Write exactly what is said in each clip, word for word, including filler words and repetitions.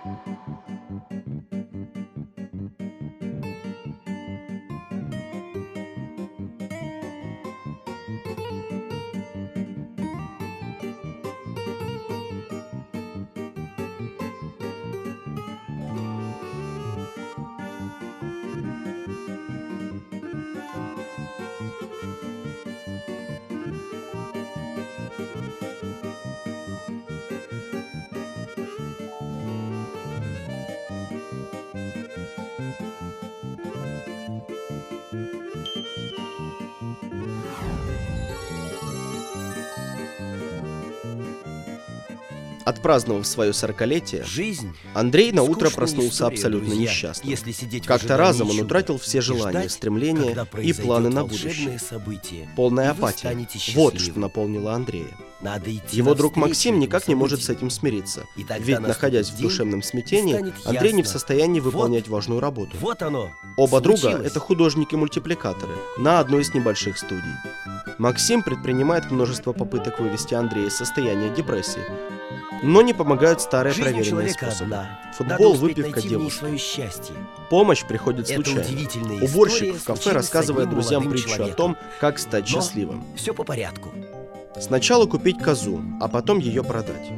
Отпраздновав свое сорокалетие, Жизнь Андрей на утро скучная проснулся история, абсолютно друзья. несчастным. Если сидеть в Как-то ожидании разом он чуда утратил все и желания, ждать, стремления когда и произойдет планы на волшебное будущее. событие, Полная и вы апатия. станете Вот счастливы. что наполнило Андрея. Надо идти Его друг навстречу Максим этому никак не может с событию. этим смириться. И тогда Ведь, наступит находясь в день, душевном и смятении, станет Андрей не в ясно. состоянии Вот. выполнять важную работу. Вот оно. Оба друга случилось. — это художники-мультипликаторы на одной из небольших студий. Максим предпринимает множество попыток вывести Андрея из состояния депрессии, но не помогают старые Жизнь у проверенные человека способы. одна. Надо Футбол, успеть выпивка, найти в ней девушка. свое счастье. Помощь приходит Это случайно. удивительная Уборщик история в кафе случилась с рассказывает одним друзьям молодым притчу о человеком. том, как стать Но счастливым. все по порядку. Сначала купить козу, а потом ее продать.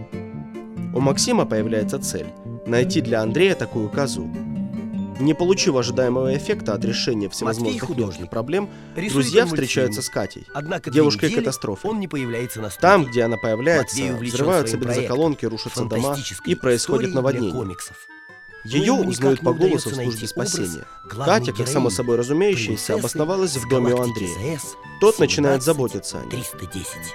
У Максима появляется цель – найти для Андрея такую козу. Не получив ожидаемого эффекта от решения всевозможных художник. мелких проблем, Рисует друзья он встречаются мультфильм. с Катей, Однако две недели девушкой-катастрофой. он не появляется на студии. Там, где она появляется, Матвей увлечен взрываются своим бензоколонки, рушатся дома фантастической и происходит историей для наводнение. комиксов. Ее Но ему узнают никак по не голосу в удается службе найти образ спасения. главной Катя, как героини, само собой разумеющееся, принцессы обосновалась с в доме у галактики Андрея. ЗС Тот начинает семнадцать заботиться о ней, триста десять.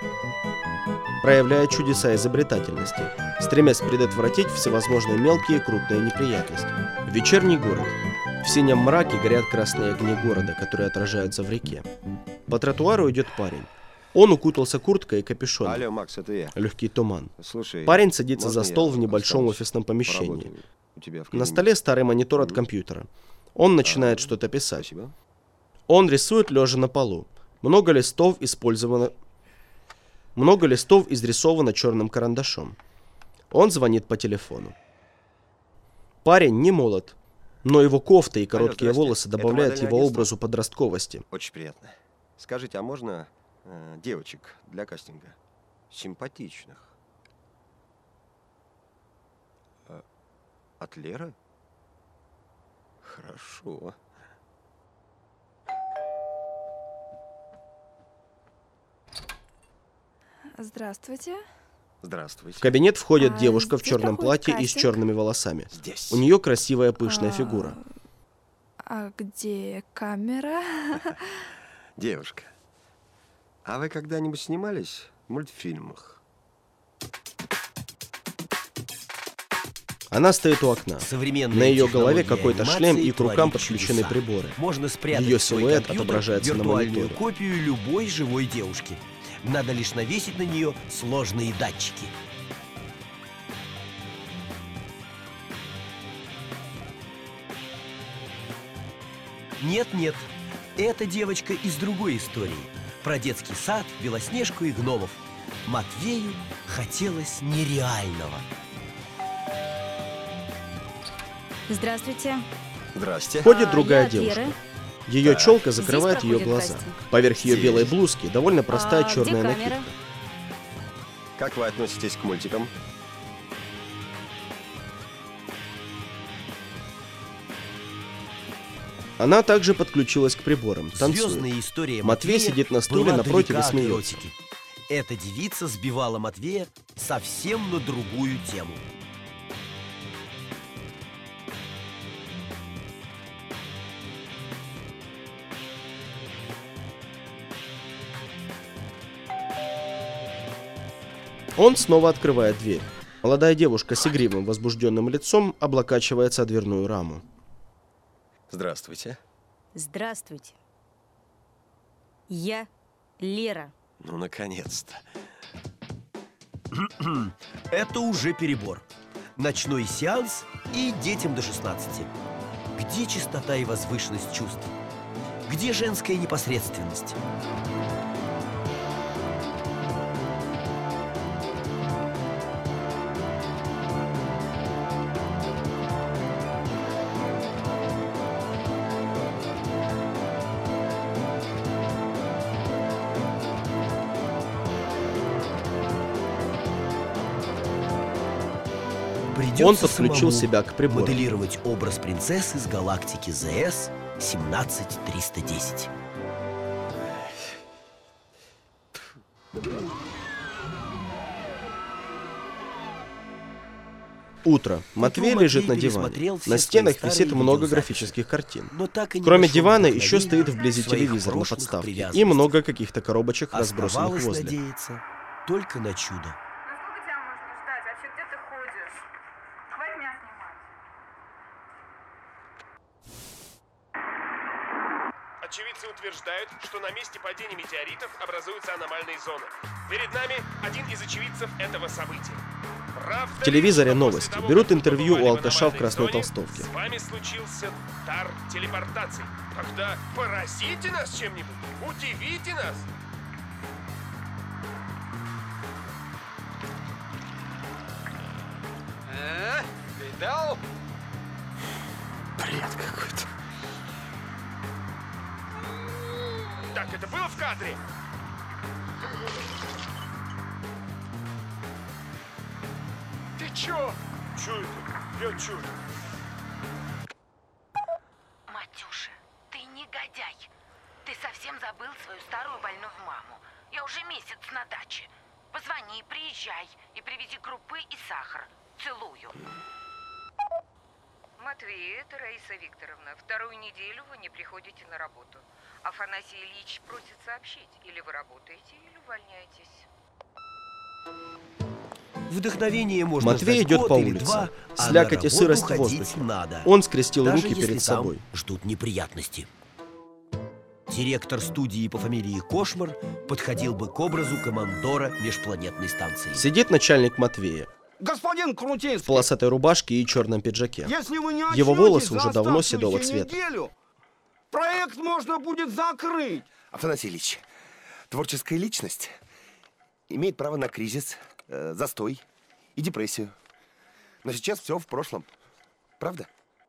проявляя чудеса изобретательности, стремясь предотвратить всевозможные мелкие и крупные неприятности. Вечерний город. В синем мраке горят красные огни города, которые отражаются в реке. По тротуару идет парень. Он укутался курткой и капюшоном. Алло, Макс, это я. Легкий туман. Слушай, Парень садится можно за стол я в небольшом останусь? офисном помещении. Поработаю у тебя в На кабинете. столе старый монитор от Мгм. компьютера. Он начинает А, что-то писать. Спасибо. Он рисует лежа на полу. Много листов использовано... Много листов изрисовано черным карандашом. Он звонит по телефону. Парень не молод, но его кофта и короткие здрасте. волосы Это добавляют модельное его агентство? образу подростковости. Очень приятно. Скажите, а можно э, девочек для кастинга? Симпатичных. Э, от Леры? Хорошо. Здравствуйте. Здравствуйте. В кабинет входит А девушка в здесь черном проходит платье и с кастинг? черными волосами. Здесь. У нее красивая пышная А, фигура. А где камера? Девушка, а вы когда-нибудь снимались в мультфильмах? Она стоит у окна. Современная На ее голове технология какой-то шлем, анимации и к рукам творит подключены чудеса. приборы. Можно спрятать Ее в свой силуэт компьютер отображается на виртуальную мониторе. копию любой живой девушки. Надо лишь навесить на нее сложные датчики. Нет-нет, эта девочка из другой истории. Про детский сад, Белоснежку и гномов. Матвею хотелось нереального. Здравствуйте. Здрасте. Входит А, другая я девушка. Вера. Ее Так. челка Здесь закрывает ее проходит глаза. кастинг. Поверх ее Здесь. белой блузки довольно простая А, черная где накидка. камера? Как вы относитесь к мультикам? Она также подключилась к приборам, танцует. Звездная история Матвей Матвея сидит на стуле была напротив и далека от смеется. эротики. Эта девица сбивала Матвея совсем на другую тему. Он снова открывает дверь. Молодая девушка с игривым возбужденным лицом облокачивается о дверную раму. Здравствуйте. Здравствуйте. Я Лера. Ну, наконец-то. Это уже перебор. Ночной сеанс и детям до шестнадцати. Где чистота и возвышенность чувств? Где женская непосредственность? Придется Он подключил самому себя к прибору. моделировать образ принцессы с галактики ЗС семнадцать триста десять. Утро. Матвей лежит на Матвей диване. пересмотрел все На свои стенах старые висит много видеозаписи. графических картин. Но так и не Кроме нашел дивана еще вдохновения стоит вблизи в своих телевизор на прошлых подставке и привязанностях. много каких-то коробочек, разбросанных Оставалось возле. надеяться только на чудо. Насколько тебя можно ждать? Вообще, где ты ходишь? Хватит меня снимать. Очевидцы утверждают, что на месте падения метеоритов образуются аномальные зоны. Перед нами один из очевидцев этого события. Правда В телевизоре ли, что новости. после того, Берут как мы интервью у побывали в алкаша в аномальной красной зоне, толстовке. С вами случился дар телепортации. Тогда поразите нас чем-нибудь, удивите нас. А? Видал? Бред какой-то. Так, это было в кадре? Ты чё? Чё это? Я чё? Матюша, ты негодяй. Ты совсем забыл свою старую больную маму. Я уже месяц на даче. Позвони, приезжай и привези крупы и сахар. Целую. Матвей, это Раиса Викторовна. Вторую неделю вы не приходите на работу. Афанасий Ильич просит сообщить. Или вы работаете, или увольняетесь. Вдохновение можно Матвей ждать идет год по или улице. два, а Слякоть на и сырость в работу ходить воздухе. надо. Он скрестил Даже руки если перед там собой. ждут неприятности. Директор студии по фамилии Кошмар подходил бы к образу командора межпланетной станции. Сидит начальник Матвея Господин в Крутинский, полосатой рубашке и черном пиджаке. если вы не Его очнётесь волосы за уже давно оставшуюся седого цвета. неделю, проект можно будет закрыть. Афанасий Ильич, творческая личность имеет право на кризис, э, застой и депрессию. Но сейчас все в прошлом. Правда?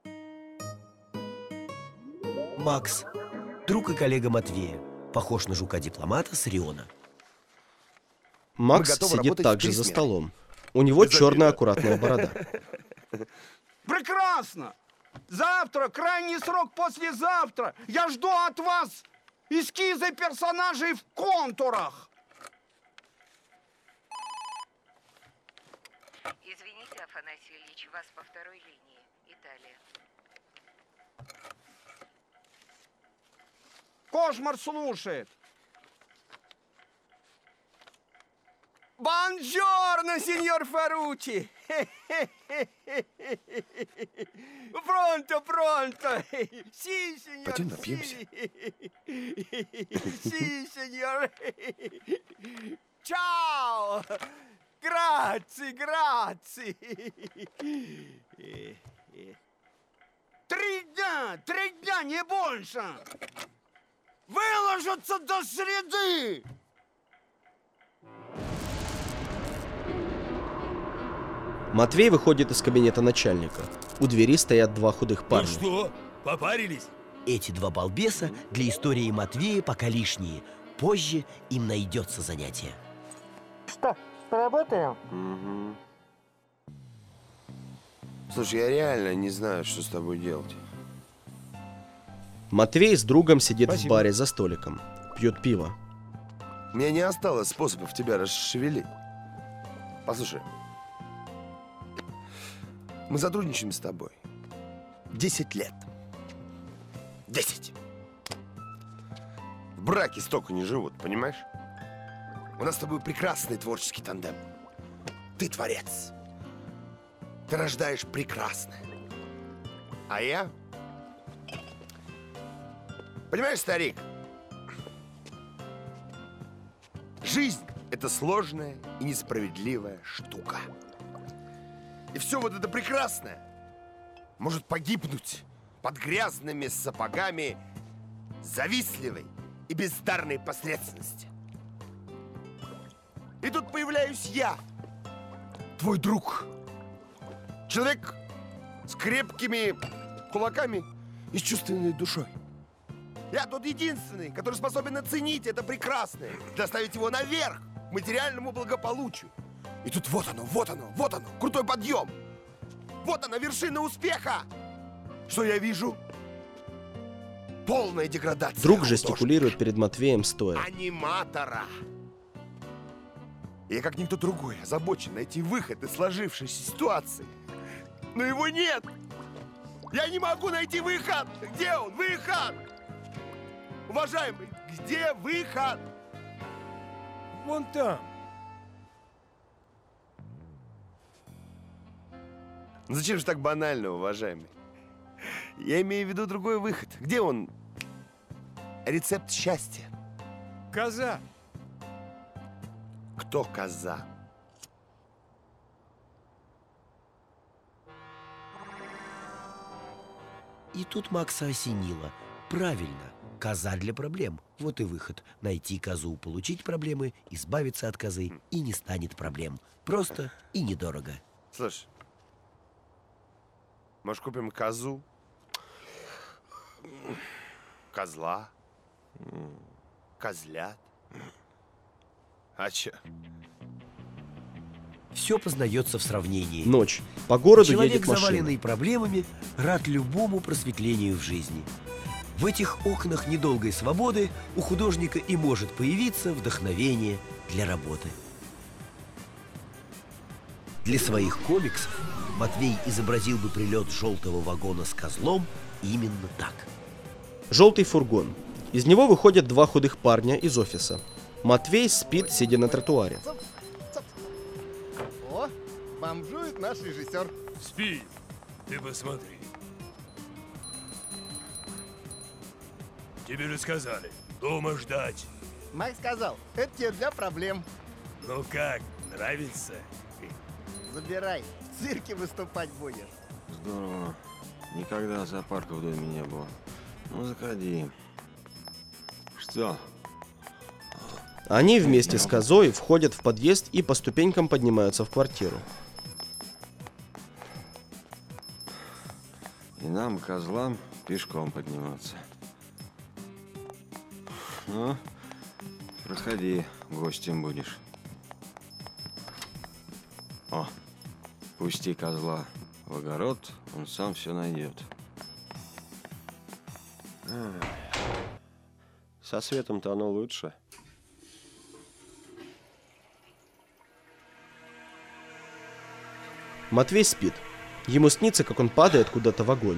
Макс, друг и коллега Матвея, похож на жука-дипломата с Риона. Макс Мы готовы сидит работать также в три за смены. столом. У него Без черная обиды. аккуратная борода. Прекрасно. Завтра, крайний срок послезавтра. Я жду от вас эскизы персонажей в контурах. Извините, Афанасий Ильич, вас по второй линии. Италия. Кошмар слушает. Бонжорно, сеньор Фаручи! Пронто, пронто! Си, сеньор! Пойдем напьемся. Си, сеньор! Чао! Граци, граци! Три дня, три дня, не больше! Выложатся до среды! Матвей выходит из кабинета начальника. У двери стоят два худых парня. что, попарились? Эти два балбеса для истории Матвея пока лишние. Позже им найдется занятие. Что, поработаем? Угу. Слушай, я реально не знаю, что с тобой делать. Матвей с другом сидит Спасибо. в баре за столиком. Пьют пиво. У меня не осталось способов тебя расшевелить. Послушай, мы сотрудничаем с тобой. Десять лет. Десять. В браке столько не живут, понимаешь? У нас с тобой прекрасный творческий тандем. Ты творец. Ты рождаешь прекрасное. А я... Понимаешь, старик? Жизнь — это сложная и несправедливая штука. И все вот это прекрасное может погибнуть под грязными сапогами завистливой и бездарной посредственности. И тут появляюсь я, твой друг. Человек с крепкими кулаками и с чувственной душой. Я тот единственный, который способен оценить это прекрасное, доставить его наверх к материальному благополучию. И тут вот оно, вот оно, вот оно, крутой подъем. Вот она, вершина успеха! Что я вижу? Полная деградация. Друг художника. жестикулирует перед Матвеем стоя. Аниматора. Я, как никто другой, озабочен найти выход из сложившейся ситуации. Но его нет! Я не могу найти выход! Где он? Выход! Уважаемый, где выход? Вон там. Ну зачем же так банально, уважаемый? Я имею в виду другой выход. Где он? Рецепт счастья. Коза. Кто коза? И тут Макса осенило. Правильно, коза для проблем. Вот и выход. Найти козу, получить проблемы, избавиться от козы, и не станет проблем. Просто и недорого. Слушай, может, купим козу? Козла? Козлят? А чё? Все познается в сравнении. Ночь. По городу Человек, едет машина. заваленный проблемами, рад любому просветлению в жизни. В этих окнах недолгой свободы у художника и может появиться вдохновение для работы. Для своих комиксов Матвей изобразил бы прилет желтого вагона с козлом именно так. Желтый фургон. Из него выходят два худых парня из офиса. Матвей спит, сидя на тротуаре. О, бомжует наш режиссер. Спи, ты посмотри. Тебе же сказали, дома ждать. Майк сказал, это тебе для проблем. Ну как, нравится? Забирай, в цирке выступать будешь. Здорово. Никогда зоопарка в доме не было. Ну, заходи. Что? Они вместе с козой входят в подъезд и по ступенькам поднимаются в квартиру. И нам, козлам, пешком подниматься. Ну, проходи, гостем будешь. О, пусти козла в огород, он сам все найдет. Со светом-то оно лучше. Матвей спит. Ему снится, как он падает куда-то в огонь.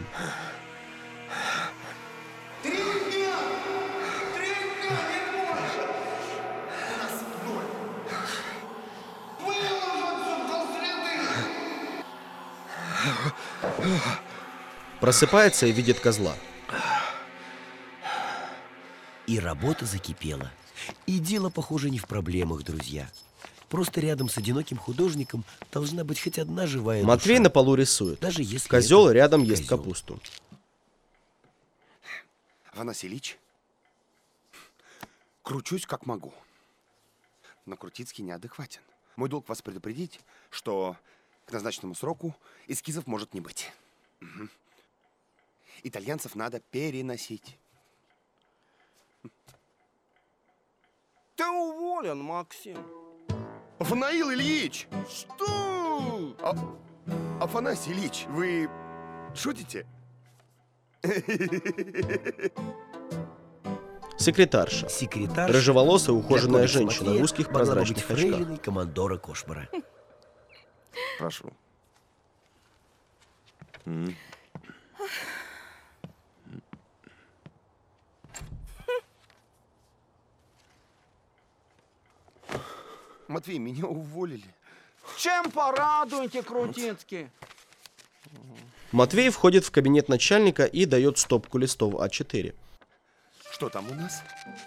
Просыпается и видит козла. И работа закипела. И дело, похоже, не в проблемах, друзья. Просто рядом с одиноким художником должна быть хоть одна живая душа. Матвей на полу рисует. Даже если Козел это рядом ест козел. капусту. Афанасий Ильич, кручусь как могу. Но Крутицкий неадекватен. Мой долг вас предупредить, что к назначенному сроку эскизов может не быть. Угу. Итальянцев надо переносить. Ты уволен, Максим. Афанаил Ильич! Что? А, Афанасий Ильич, вы шутите? Секретарша. Секретарша. Рыжеволосая, Для ухоженная комикса женщина Матвея в узких могла бы прозрачных быть очках. фрейлиной командора Кошмара. Прошу. М. Матвей, меня уволили. Чем порадуете, Крутицкий? Матвей входит в кабинет начальника и дает стопку листов а четыре. Что там у нас?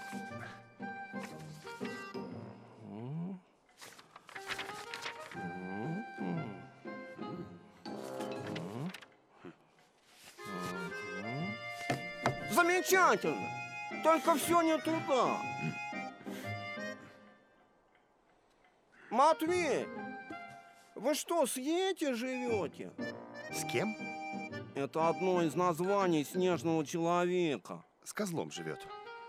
Замечательно. Только все не туда. Матвей, вы что, с Йети живете? С кем? Это одно из названий снежного человека. С козлом живет.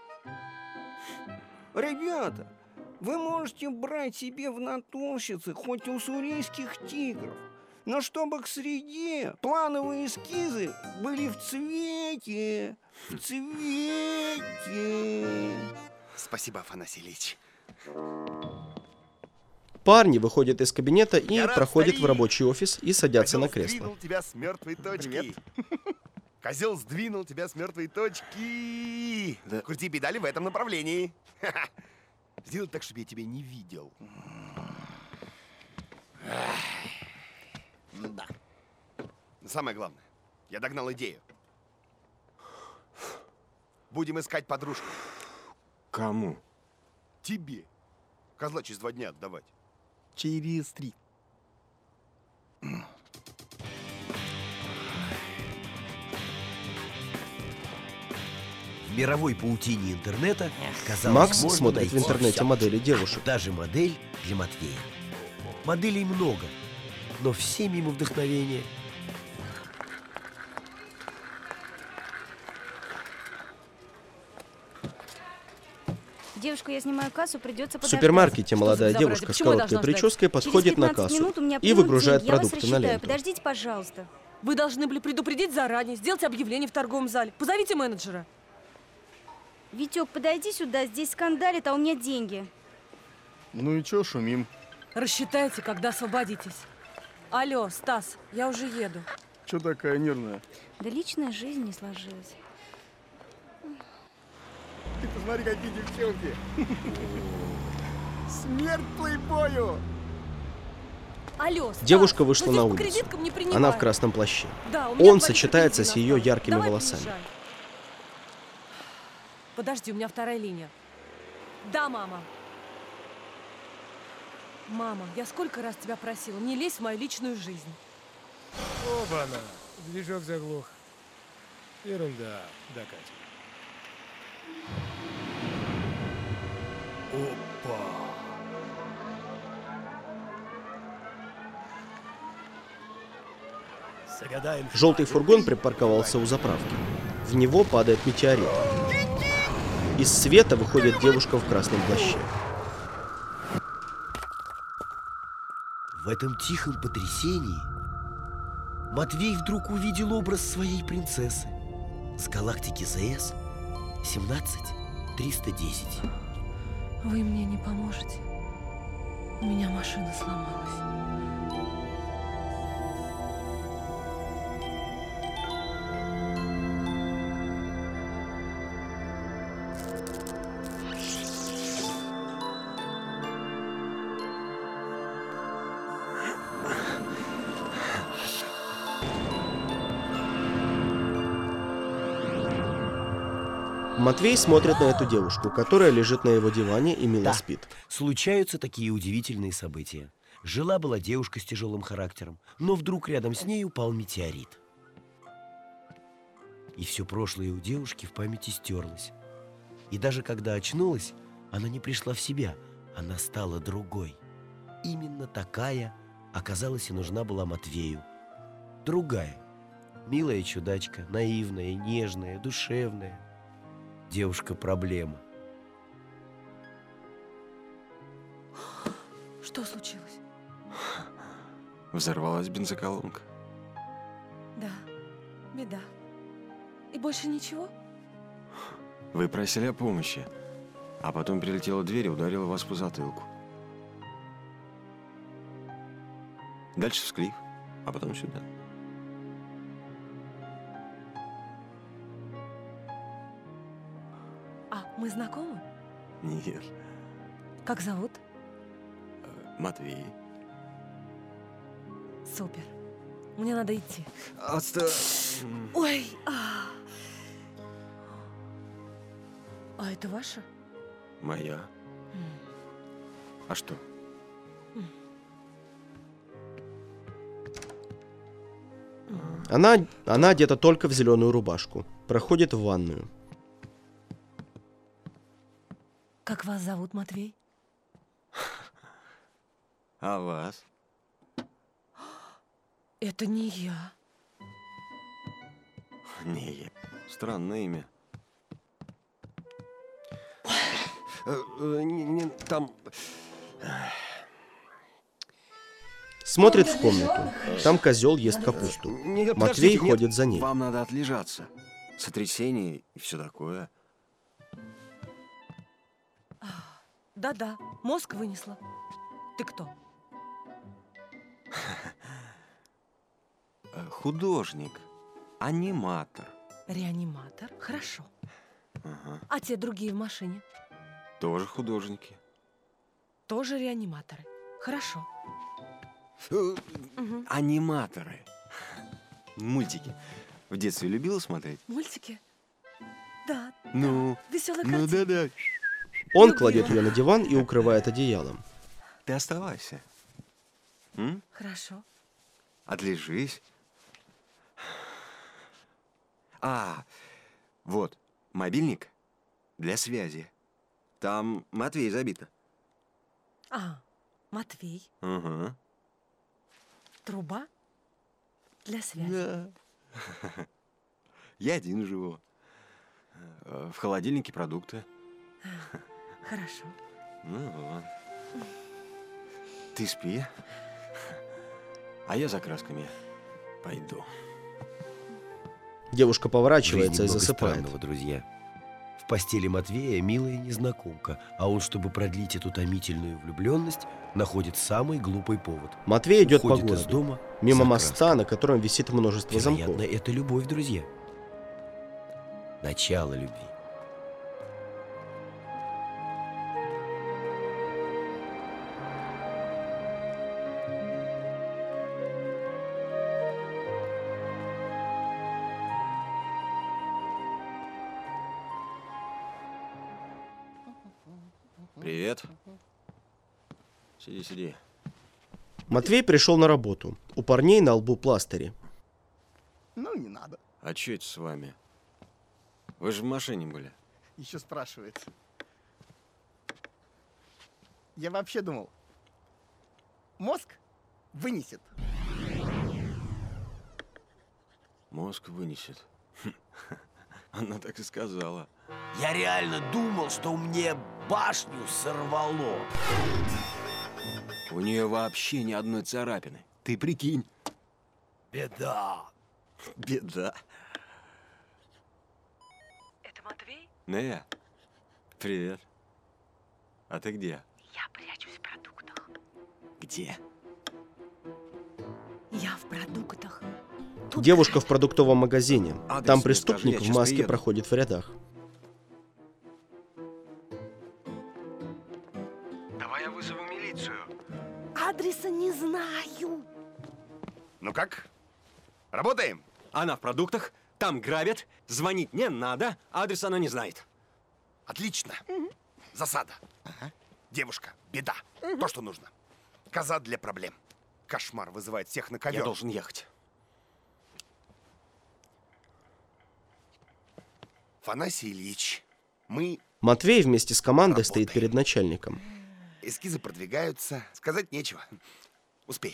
Ребята, вы можете брать себе в натурщицы хоть уссурийских тигров, Но чтобы к среде плановые эскизы были в цвете. В цвете. Спасибо, Афанасий Ильич. Парни выходят из кабинета и Я рад, проходят старик. в рабочий офис и садятся Козел на кресло. сдвинул тебя с мертвой точки. Козел сдвинул тебя с мертвой точки. Да. Крути педали в этом направлении. Сделай так, чтобы я тебя не видел. Да. Но самое главное, я догнал идею. Будем искать подружку. Кому? Тебе. Козла через два дня отдавать. Через три. В мировой паутине интернета, казалось, Макс можно смотрит найти в интернете всё. модели девушек. Даже модель для Матвея. Моделей много, но все мимо вдохновения. Девушка, я снимаю кассу, придется В подождать. супермаркете Что молодая за девушка безобразие? с Почему я короткой должна ждать? прической подходит Через на пятнадцать кассу минут у меня и примут выгружает деньги, я вас продукты на рассчитаю. ленту. Подождите, пожалуйста. Вы должны были предупредить заранее, сделать объявление в торговом зале. Позовите менеджера. Витек, подойди сюда, здесь скандалит, а у меня деньги. Ну и чё шумим? Рассчитайте, когда освободитесь. Алло, Стас, я уже еду. Чё такая нервная? Да личная жизнь не сложилась. Ты посмотри, какие девчонки. Смерть плейбою. Алло, Стас, Девушка вышла ну на здесь по улицу. кредиткам не принимают. Она в красном плаще. Да, у меня Он твои сочетается с претензии ее настали. яркими Давай волосами. приезжай. Подожди, у меня вторая линия. Да, мама. Мама, я сколько раз тебя просила, не лезь в мою личную жизнь. Оба-на! Движок заглох. Ерунда, да, Катя. Опа! Загадаем. Желтый фургон припарковался у заправки. В него падает метеорит. Из света выходит девушка в красном плаще. В этом тихом потрясении Матвей вдруг увидел образ своей принцессы с галактики ЗС семнадцать триста десять. Вы мне не поможете. У меня машина сломалась. Матвей смотрит на эту девушку, которая лежит на его диване и мило Да, спит. случаются такие удивительные события. Жила-была девушка с тяжелым характером, но вдруг рядом с ней упал метеорит. И все прошлое у девушки в памяти стерлось. И даже когда очнулась, она не пришла в себя, она стала другой. Именно такая оказалась и нужна была Матвею. Другая. Милая чудачка, наивная, нежная, душевная. Девушка-проблема. Что случилось? Взорвалась бензоколонка. Да, беда. И больше ничего? Вы просили о помощи, а потом прилетела дверь и ударила вас по затылку. Дальше всклив, а потом сюда. А, мы знакомы? Нет, Как зовут? Матвей. Супер. Мне надо идти. Отста... Ой! А, а это ваша? Моя. А что? Она, она одета только в зеленую рубашку. Проходит в ванную. Как вас зовут, Матвей? А вас? Это не я. Не, я. Странное имя. Э, э, не- не- Там... Смотрит в комнату. Там козел ест капусту. Нет, Матвей подождите, ходит нет. за ней. Вам надо отлежаться. Сотрясение и все такое. Да-да, мозг вынесла. Ты кто? Художник, аниматор. Реаниматор? Хорошо. Ага. А те другие в машине? Тоже художники. Тоже реаниматоры. Хорошо. Угу. Аниматоры. Мультики. В детстве любила смотреть? Мультики? Да. Ну, Веселая ну картина. да-да. Он кладет ее на диван и укрывает одеялом. Ты оставайся. М? Хорошо. Отлежись. А, вот, мобильник для связи. Там Матвей забито. А, Матвей. Угу. Труба для связи. Да. Я один живу. В холодильнике продукты. Хорошо. Ну вот. Ты спи. А я за красками пойду. Девушка поворачивается и Жизнь много засыпает. странного, друзья. В постели Матвея милая незнакомка, а он, чтобы продлить эту томительную влюбленность, находит самый глупый повод. Матвей идет по Уходит из городу, дома мимо за моста, на котором висит множество Вероятно, замков. это любовь, друзья. Начало любви. Привет. Сиди, сиди. Матвей пришел на работу. У парней на лбу пластыри. Ну, не надо. А что это с вами? Вы же в машине были. Еще спрашивает. Я вообще думал, мозг вынесет. Мозг вынесет. Она так и сказала. Я реально думал, что мне башню сорвало. У нее вообще ни одной царапины. Ты прикинь. Беда. Беда. Это Матвей? Нея, привет. А ты где? Я прячусь в продуктах. Где? Я в продуктах. Девушка в продуктовом магазине. Адрес Там мне преступник скажи, я в щас маске приеду. проходит в рядах. Давай я вызову милицию. Адреса не знаю. Ну как? Работаем? Она в продуктах, там грабят, звонить не надо, адрес она не знает. Отлично. Засада. Девушка, беда. То, что нужно. Коза для проблем. Кошмар вызывает всех на ковер. Я должен ехать. Афанасий Ильич, мы... Матвей вместе с командой стоит перед начальником. Эскизы продвигаются. Сказать нечего. Успеем.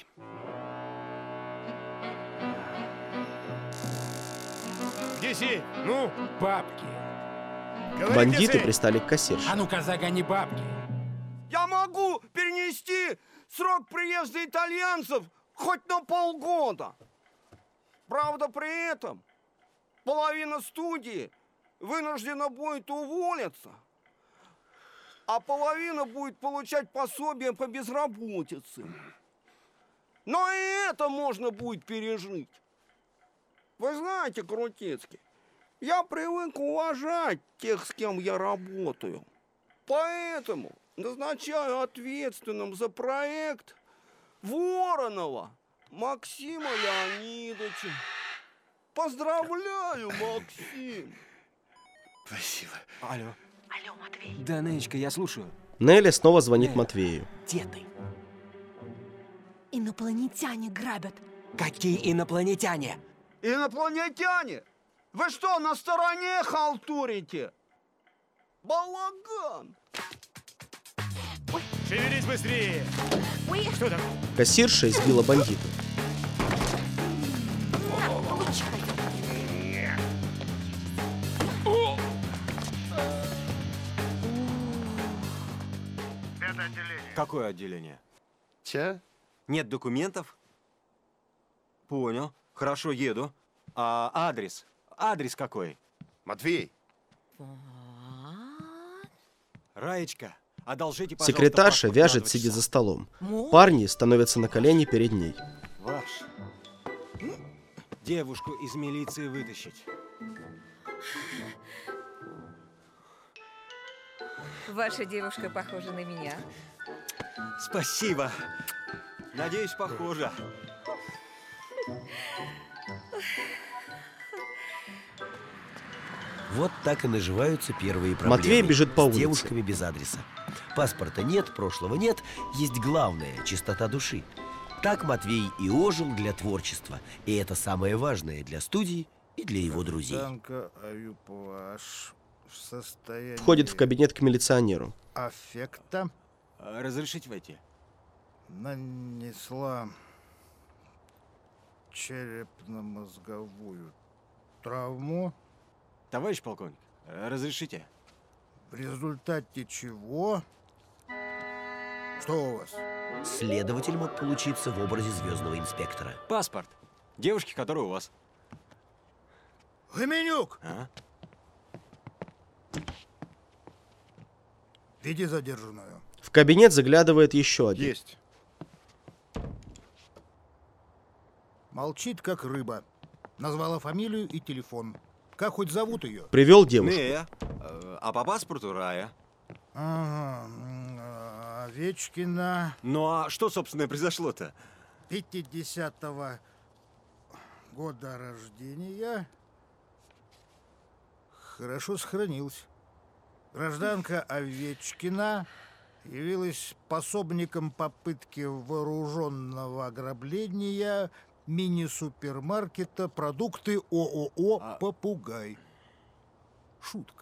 Где сеть? Ну, бабки. Говори, Бандиты где сеть? пристали к кассирше. А ну-ка, загони бабки. Я могу перенести срок приезда итальянцев хоть на полгода. Правда, при этом половина студии вынуждена будет уволиться, а половина будет получать пособие по безработице. Но и это можно будет пережить. Вы знаете, Крутицкий, я привык уважать тех, с кем я работаю. Поэтому назначаю ответственным за проект Воронова Максима Леонидовича. Поздравляю, Максим! Спасибо. Алло. Алло, Матвей. Да, Нечка, я слушаю. Нелли снова звонит Матвею. Где ты? Инопланетяне грабят. Какие инопланетяне? Инопланетяне! Вы что, на стороне халтурите? Балаган! Шевелись быстрее. Ой. Что там? Кассирша избила бандита. Пятое отделение. Какое отделение? Че? Нет документов? Понял. Хорошо, еду. А адрес? Адрес какой? Матвей. Раечка, одолжите, пожалуйста, Секретарша паспорт вяжет, на два сидя часа. за столом. Парни становятся на колени перед ней. Ваш. Девушку из милиции вытащить. Ваша девушка похожа на меня. Спасибо. Надеюсь, похоже. Вот так и наживаются первые проблемы. Матвей бежит по с улице. девушками без адреса. Паспорта нет, прошлого нет, есть главное – чистота души. Так Матвей и ожил для творчества. И это самое важное для студии и для его друзей. Танка Аюпаш в состоянии Входит в кабинет к милиционеру. аффекта Разрешить войти? нанесла черепно-мозговую травму, Товарищ полковник, разрешите? в результате чего... Что у вас? Следователь мог получиться в образе звездного инспектора. Паспорт. Девушки, которая у вас. Гоменюк! А? Веди задержанную. В кабинет заглядывает еще один. Есть. Молчит, как рыба. Назвала фамилию и телефон. Как хоть зовут ее? Привел девушку. Нея. А по паспорту Рая. Ага. м, а, Овечкина. Ну а что, собственно, произошло-то? пятидесятого года рождения. Хорошо сохранился. Гражданка Овечкина явилась пособником попытки вооруженного ограбления мини-супермаркета продукты ООО А... «Попугай». Шутка.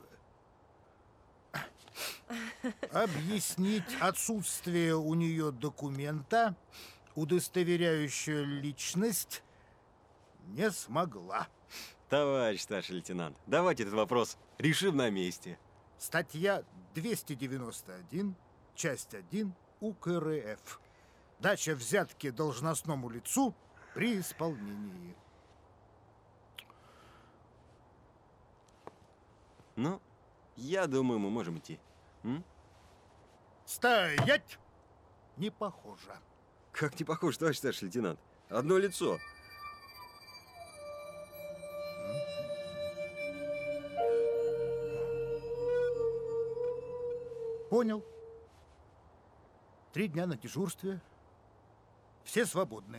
Объяснить отсутствие у нее документа, удостоверяющего личность, не смогла. Товарищ старший лейтенант, давайте этот вопрос решим на месте. Статья двести девяносто один, часть один УК РФ. Дача взятки должностному лицу при исполнении. Ну, я думаю, мы можем идти. М? Стоять! Не похоже. Как не похож, товарищ старший лейтенант? Одно лицо. Понял. Три дня на дежурстве. Все свободны.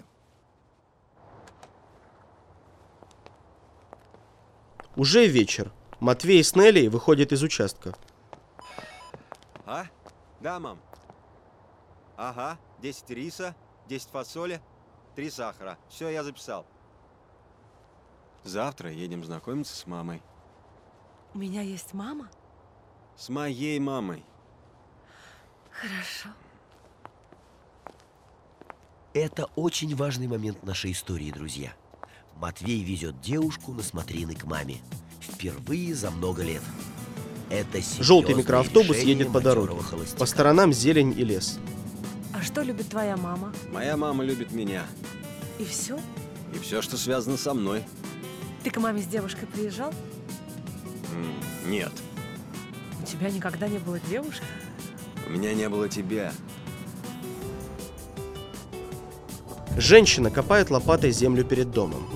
Уже вечер. Матвей с Нелли выходят из участка. А? Да, мам. Ага, десять риса, десять фасоли, три сахара. Все, я записал. Завтра едем знакомиться с мамой. У меня есть мама? С моей мамой. Хорошо. Это очень важный момент нашей истории, друзья. Матвей везет девушку на смотрины к маме. Впервые за много лет. Это Желтый микроавтобус решение едет по дороге. матерого холостяка. По сторонам зелень и лес. А что любит твоя мама? Моя мама любит меня. И все? И все, что связано со мной. Ты к маме с девушкой приезжал? М, Нет, У тебя никогда не было девушки? у меня не было тебя. Женщина копает лопатой землю перед домом.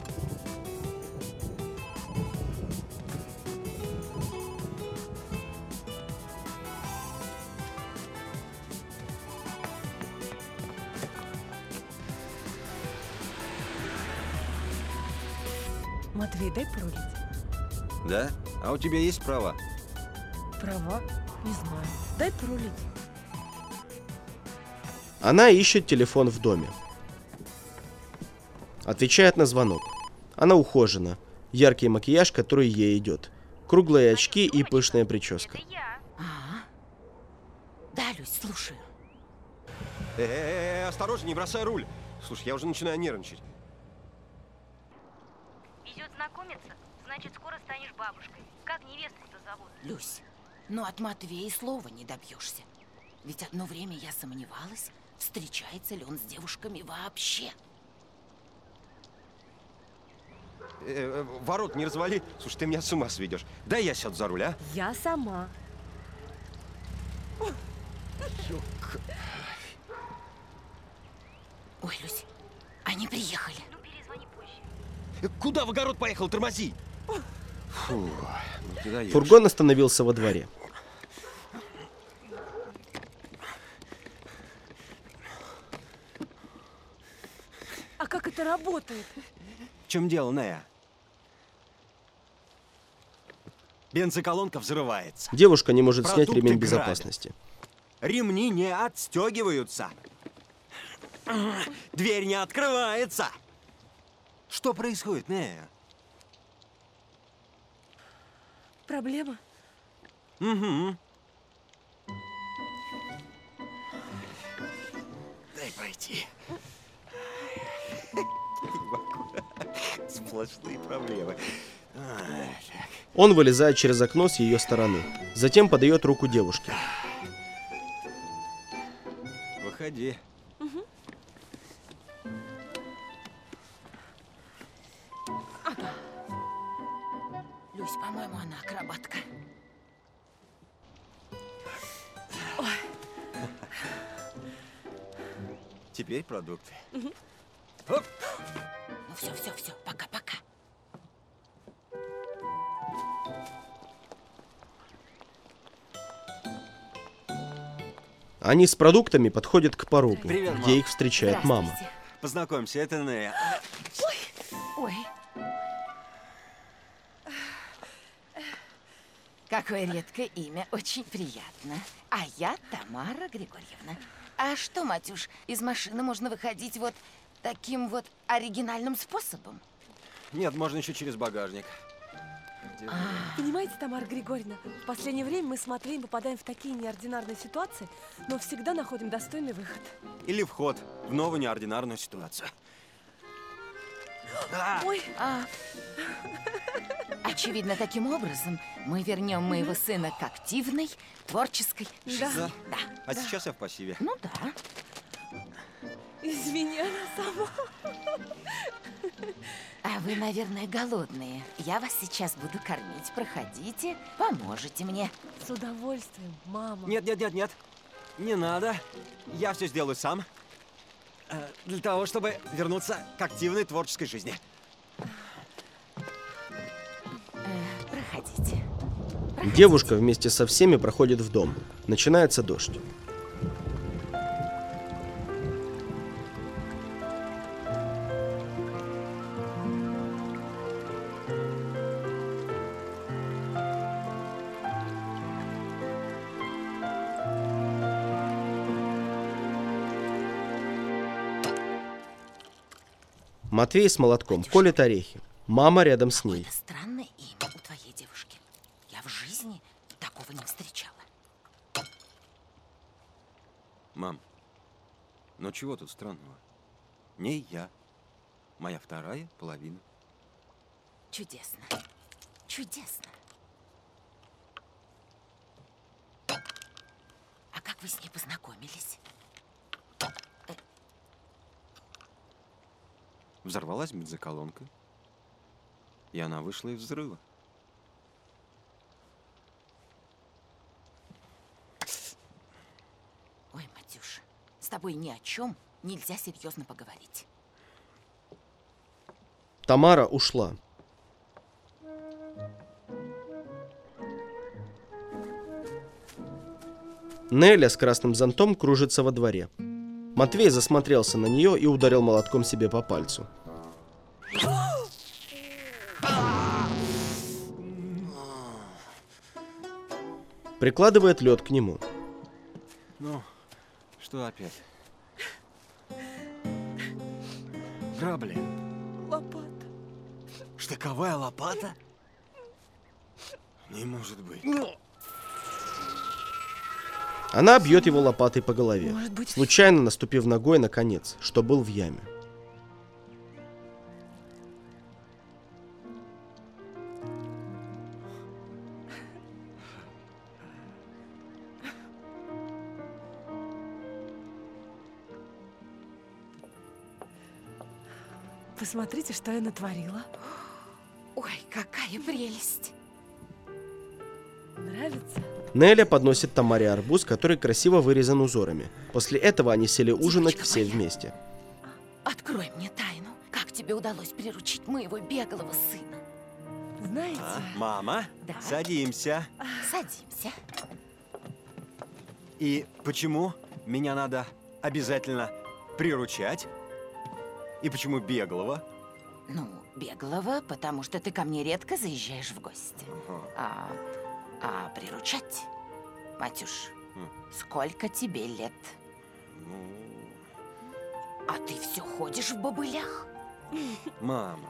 Матвей, дай пролить. Да? А у тебя есть права? Права? Не знаю. Дай пролить. Она ищет телефон в доме. Отвечает на звонок. Она ухожена. Яркий макияж, который ей идет. Круглые очки и пышная прическа. А? Да, Люсь, слушаю. Э-э-э, осторожно, не бросай руль. Слушай, я уже начинаю нервничать. Везет знакомиться, значит, скоро станешь бабушкой. Как невесту-то зовут? Люсь, ну от Матвея и слова не добьешься. Ведь одно время я сомневалась, встречается ли он с девушками вообще. Э, э, ворот не развали. Слушай, ты меня с ума сведешь. Дай я сяду за руль, а? Я сама. Ой, Люсь, они приехали. Ну, перезвони позже. Э, Куда в огород поехал? Тормози! Фу, ну ты даешь. Фургон остановился во дворе. А как это работает? В чем дело, Нея? Бензоколонка взрывается. Девушка не может снять Продукты ремень грабят. безопасности. Ремни не отстегиваются. Дверь не открывается. Что происходит, Нея? Проблема? Угу. Дай пройти. Сплошные проблемы. Он вылезает через окно с ее стороны. Затем подает руку девушке. Выходи. Угу. Люсь, по-моему, она акробатка. Теперь продукты. Угу. Оп. Ну все, все, все, пока-пока. Они с продуктами подходят к порогу, Привет, мам. где их встречает мама. Познакомься, это Нея. Ой. Какое редкое имя, очень приятно. А я Тамара Григорьевна. А что, Матюш, из машины можно выходить вот таким вот оригинальным способом? Нет, можно еще через багажник. Понимаете, Тамара Григорьевна, в последнее время мы с Матвеем попадаем в такие неординарные ситуации, но всегда находим достойный выход. Или вход в новую неординарную ситуацию. Ой. А, очевидно, таким образом мы вернем моего сына к активной, творческой жизни. Да. Да. А сейчас я в пассиве. Ну да. Извини, она сама. А вы, наверное, голодные. Я вас сейчас буду кормить. Проходите, поможете мне. С удовольствием, мама. Нет, нет, нет, нет. Не надо. Я все сделаю сам. Э, Для того, чтобы вернуться к активной творческой жизни. Проходите. Девушка вместе со всеми проходит в дом. Начинается дождь. Матвей с молотком колет орехи. Мама рядом с ней. Странное имя у твоей девушки. Я в жизни такого не встречала. Мам, ну чего тут странного? Не я. Моя вторая половина. Чудесно. Чудесно. А как вы с ней познакомились? Взорвалась бензоколонка, и она вышла из взрыва. Ой, Матюша, с тобой ни о чем нельзя серьезно поговорить. Тамара ушла. Неля с красным зонтом кружится во дворе. Матвей засмотрелся на нее и ударил молотком себе по пальцу. Прикладывает лед к нему. Ну, что опять? Грабли. Лопата. Штыковая лопата? Не может быть. Она бьет его лопатой по голове, Может быть, случайно наступив ногой на конец, что был в яме. Посмотрите, что я натворила. Ой, какая прелесть. Нравится? Неля подносит Тамаре арбуз, который красиво вырезан узорами. После этого они сели ужинать все вместе. Открой мне тайну. Как тебе удалось приручить моего беглого сына? Знаете... А, мама, Да. садимся. Садимся. И почему меня надо обязательно приручать? И почему беглого? Ну, беглого, потому что ты ко мне редко заезжаешь в гости. А, а приручать? Матюш, сколько тебе лет? А ты все ходишь в бобылях? Мама.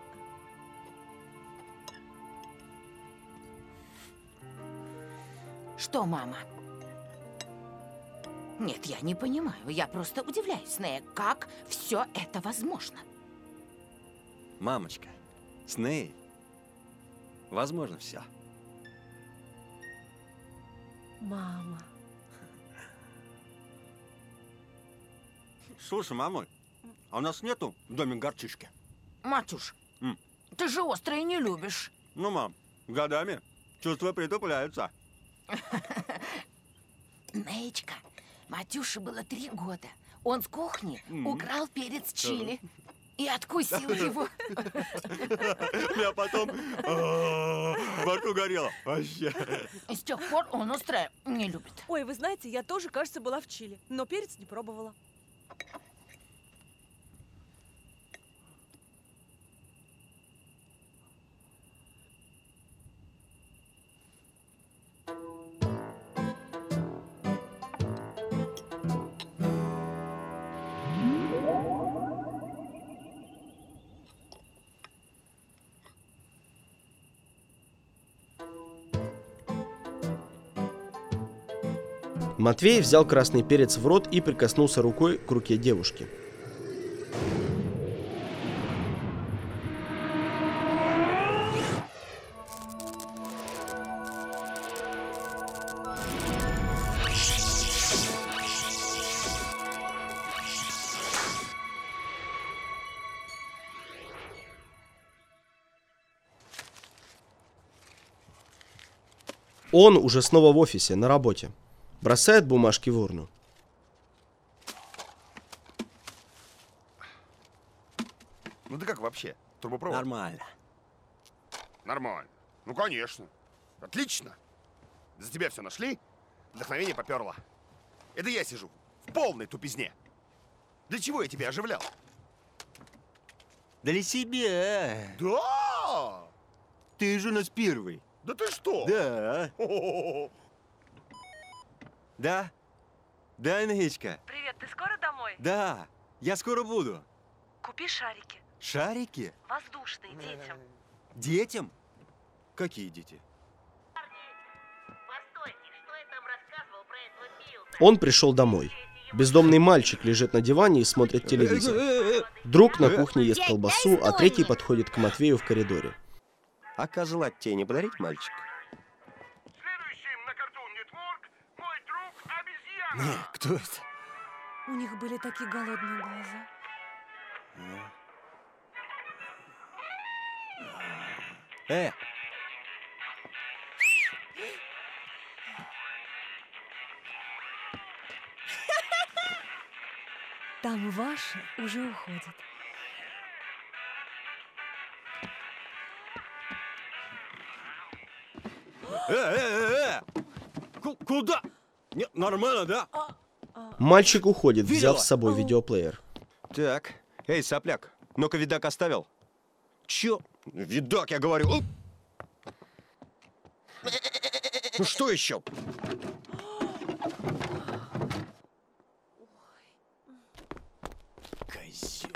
Что, мама? Нет, я не понимаю. Я просто удивляюсь, Нея, как все это возможно. Мамочка, с Ней возможно все. Мама. Слушай, мамуль, а у нас нету в доме горчишки? Матюш, М. ты же острое не любишь. Ну, мам, годами чувства притупляются. Неечка, Матюше было три года. Он с кухни М. украл перец чили и откусил его. Я потом во рту горело. Вообще. С тех пор он острое не любит. Ой, вы знаете, я тоже, кажется, была в Чили, но перец не пробовала. Матвей взял красный перец в рот и прикоснулся рукой к руке девушки. Он уже снова в офисе, на работе. Бросает бумажки в урну. Ну ты как вообще? Трубопровод? Нормально. Нормально. Ну, конечно. Отлично. За тебя все нашли? Вдохновение поперло. Это я сижу в полной тупизне. Для чего я тебя оживлял? Для себя. Да! Ты же у нас первый. Да ты что? Да. Да? Да, Нечка? Привет, ты скоро домой? Да, я скоро буду. Купи шарики. Шарики? Воздушные, детям. Детям? Какие дети? Он пришел домой. Бездомный мальчик лежит на диване и смотрит телевизор. Друг на кухне ест колбасу, а третий подходит к Матвею в коридоре. А козла тебе не подарить, мальчик? Не, кто это? У них были такие голодные глаза. Э! Там ваши уже уходят. Э, э, э, э! Ку- Куда? Не, нормально, да? Мальчик уходит, взяв Видела? с собой видеоплеер. Так, эй, сопляк, ну-ка видак оставил? Чё? Видак, я говорю. Оп! Ну что еще? Козел.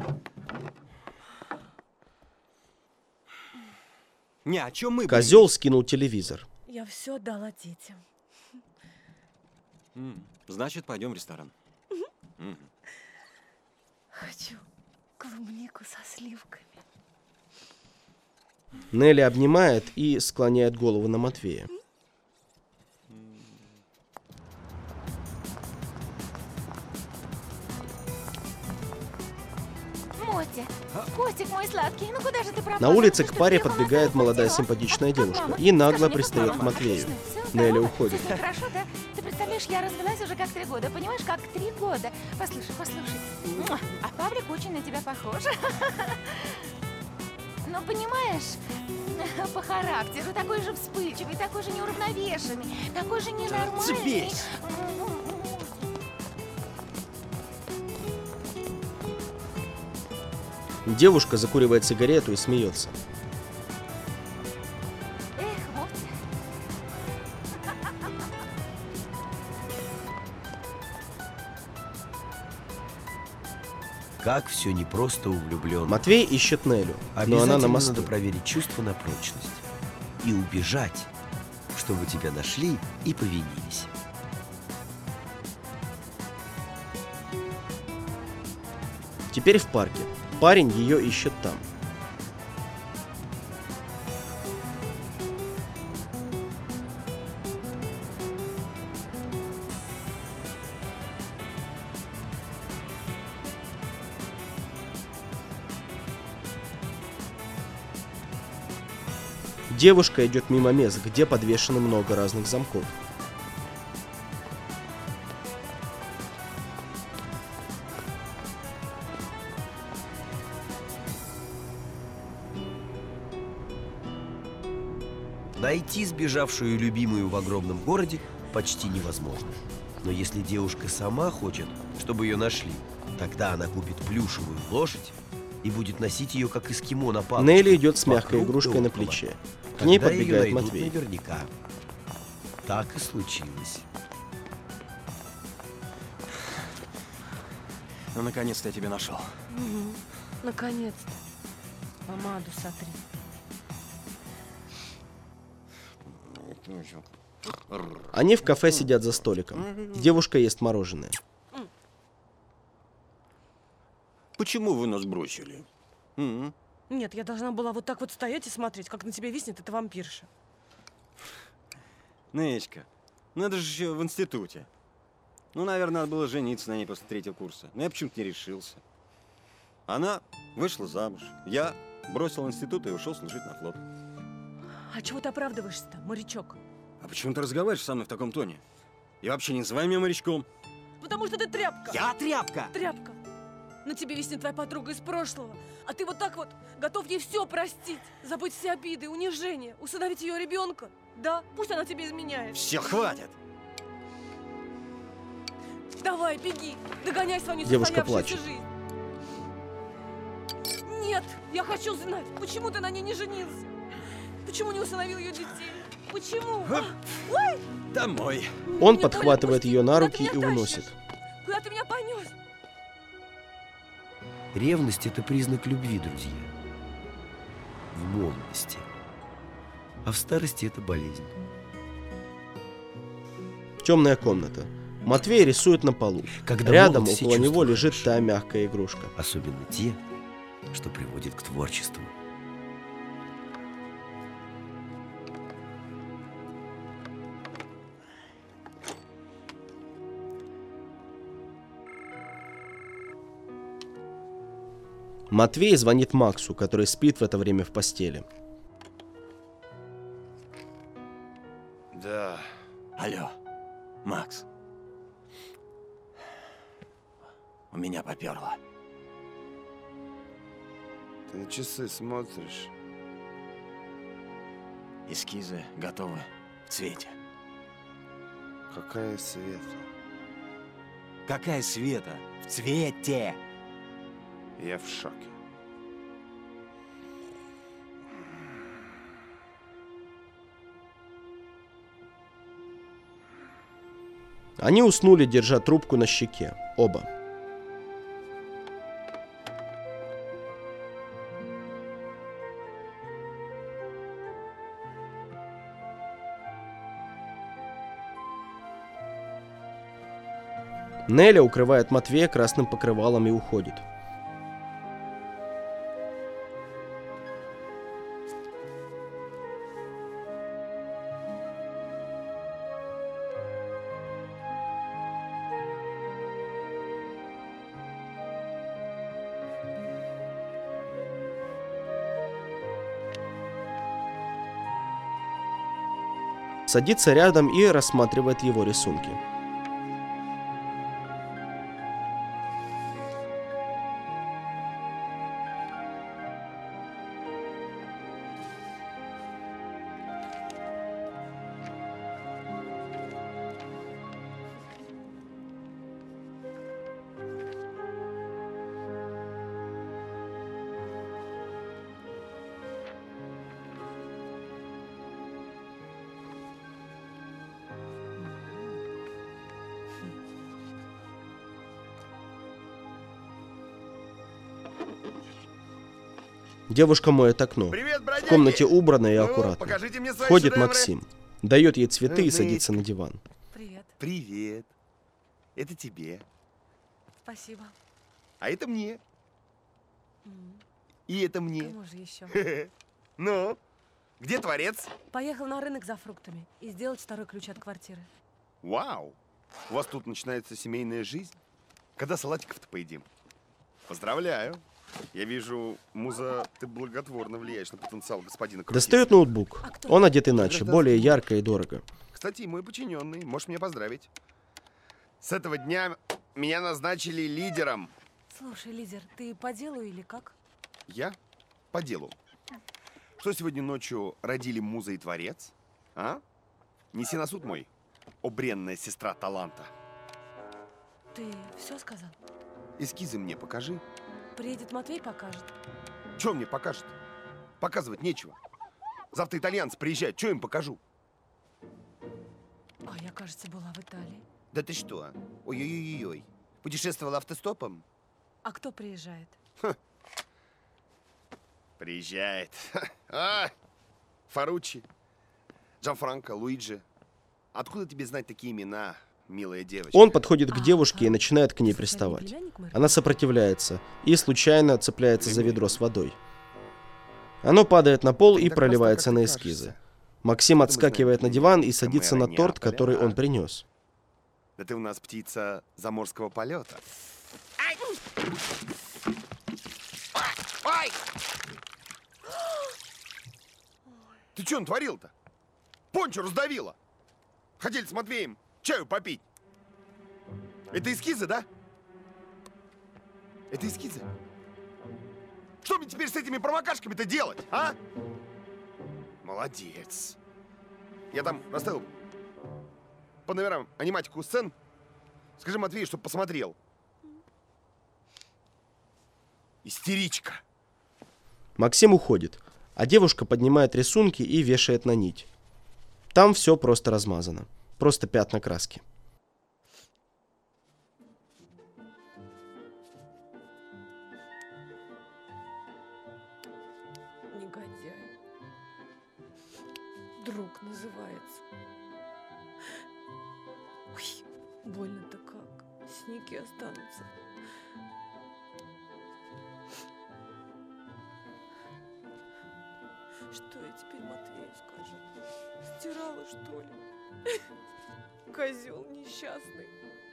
Не, о чем мы? Козел скинул телевизор. Я все отдала детям. М, Значит, пойдем в ресторан. Мгм. Хочу клубнику со сливками. Нелли обнимает и склоняет голову на Матвея. Мотя, А, куда же ты пропал? На улице к Что, паре приехал подбегает на молодая квартиру? симпатичная девушка мама? и нагло Скажи мне, пристает как к мама? Матвею. Отлично, всё Нелли здорово. уходит. Тебе хорошо, да? Ты представляешь, я развелась уже как три года. Понимаешь, как три года. Послушай, послушай. Муа. А Павлик очень на тебя похож. Но понимаешь, по характеру такой же вспыльчивый, такой же неуравновешенный, такой же ненормальный. Цепись! Девушка закуривает сигарету и смеется. Эх, вот. Как все непросто у влюбленных. Матвей ищет Нелю, но она на Обязательно мосту. надо проверить чувства на прочность. И убежать, чтобы тебя нашли и повинились. Теперь в парке. Парень ее ищет там. Девушка идет мимо мест, где подвешено много разных замков. Найти сбежавшую любимую в огромном городе почти невозможно. Но если девушка сама хочет, чтобы ее нашли, тогда она купит плюшевую лошадь и будет носить ее как эскимо на палочке. Нелли идет с мягкой вокруг игрушкой да на около. плече. К ней Тогда ее подбегает найдут Матвей. наверняка. Так и случилось. Ну, наконец-то я тебя нашел. Угу. Наконец-то. Помаду сотри. Они в кафе сидят за столиком. Девушка ест мороженое. Почему вы нас бросили? М? Нет, я должна была вот так вот стоять и смотреть, как на тебя виснет эта вампирша. Нечка, ну это же еще в институте. Ну, наверное, надо было жениться на ней после третьего курса. Но я почему-то не решился. Она вышла замуж. Я бросил институт и ушел служить на флот. А чего ты оправдываешься-то, морячок? А почему ты разговариваешь со мной в таком тоне? И вообще не называй меня морячком. Потому что ты тряпка. Я тряпка? Тряпка. На тебе виснет твоя подруга из прошлого. А ты вот так вот готов ей все простить. Забыть все обиды, унижения, усыновить ее ребенка. Да, пусть она тебе изменяет. Все, хватит. Давай, беги, догоняй свою Девушка несостоявшуюся плачет. жизнь. Нет, я хочу знать, почему ты на ней не женился? Почему не усыновил ее детей? Почему? А, ой! Домой. Он Мне подхватывает больно, ее на куда руки ты и меня уносит. тащишь? Куда ты меня понес? Ревность – это признак любви, друзья. В молодости. А в старости это болезнь. Темная комната. Матвей рисует на полу. Когда Рядом молод, все около него чувства лежит хороши. та мягкая игрушка. Особенно те, что приводит к творчеству. Матвей звонит Максу, который спит в это время в постели. Да. Алло, Макс. У меня поперло. Ты на часы смотришь? Эскизы готовы в цвете. Какая Света? Какая Света? В цвете! Я в шоке. Они уснули, держа трубку на щеке. Оба. Неля укрывает Матвея красным покрывалом и уходит. Садится рядом и рассматривает его рисунки. Девушка моет окно. Привет, В комнате убрано и Ну, аккуратно. покажите мне свои Входит шедевры. Максим. Дает ей цветы и Э, садится Нычка. на диван. Привет. Привет. Это тебе. Спасибо. А это мне. М, И это мне. Кому же еще? Ну, где творец? Поехал на рынок за фруктами и сделать второй ключ от квартиры. Вау. У вас тут начинается семейная жизнь. Когда салатиков-то поедим? Поздравляю. Я вижу, муза, ты благотворно влияешь на потенциал господина Крутицы. Достает ноутбук. Он одет иначе, более ярко и дорого. Кстати, мой подчиненный. Можешь меня поздравить. С этого дня меня назначили лидером. Слушай, лидер, ты по делу или как? Я по делу. Что сегодня ночью родили муза и творец? А? Неси на суд мой, о бренная сестра таланта. Ты все сказал? Эскизы мне покажи. Приедет Матвей, покажет. Что мне покажет? Показывать нечего. Завтра итальянцы приезжают, что им покажу? А я, кажется, была в Италии. Да ты что? Ой-ой-ой-ой. Путешествовала автостопом? А кто приезжает? Приезжает. А, Фаруччи, Джанфранко, Луиджи. Откуда тебе знать такие имена, милая девочка? Он подходит к девушке и начинает к ней приставать. Она сопротивляется и случайно цепляется за ведро с водой. Оно падает на пол и проливается на эскизы. Максим отскакивает на диван и садится на торт, который он принес. Да ты у нас птица заморского полета. Ай! Ты что натворил-то? Пончо раздавила. Хотели с Матвеем чаю попить. Это эскизы, да? Это эскизы? Что мне теперь с этими промокашками-то делать, а? Молодец. Я там расставил по номерам аниматику сцен. Скажи Матвею, чтобы посмотрел. Истеричка. Максим уходит, а девушка поднимает рисунки и вешает на нить. Там все просто размазано. Просто пятна краски. Негодяй. Друг называется. Ой, больно-то как. Синяки останутся. Что я теперь Матвею скажу? Стирала, что ли? Козел несчастный.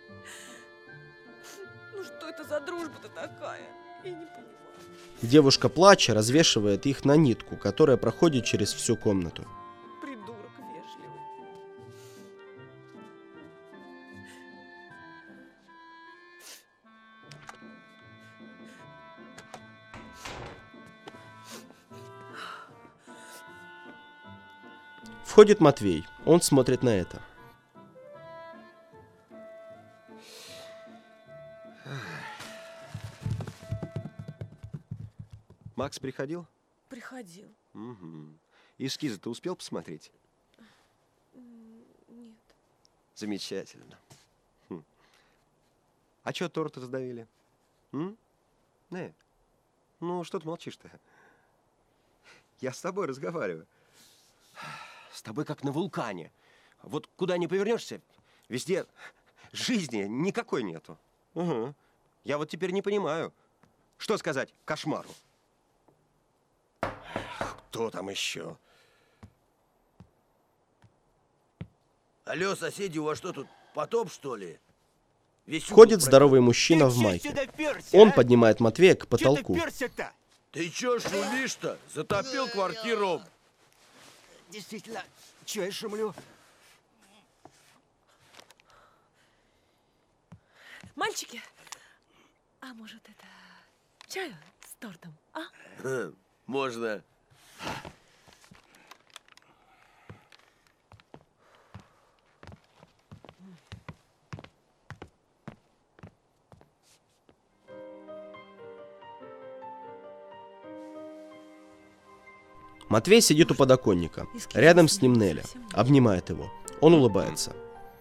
Ну что это за дружба-то такая? Я не понимаю. Девушка, плача, развешивает их на нитку, которая проходит через всю комнату. Придурок вежливый. Входит Матвей. Он смотрит на это. Макс приходил? Приходил. Угу. Эскизы ты успел посмотреть? М, Нет. Замечательно. Хм. А чё торт раздавили? М? Э, ну что ты молчишь-то? Я с тобой разговариваю. С тобой как на вулкане. Вот куда ни повернешься, везде жизни никакой нету. Угу. Я вот теперь не понимаю, что сказать кошмару. Кто там еще? Алло, соседи, у вас что тут, потоп, что ли? Весь Входит угол здоровый мужчина в майке. Он поднимает Матвея к потолку. Ты чё шумишь-то? Затопил квартиру. Действительно, чё я шумлю? Мальчики, а может это чаю с тортом, а? Ха, можно. Матвей сидит у подоконника. Рядом с ним Неля. Обнимает его. Он улыбается.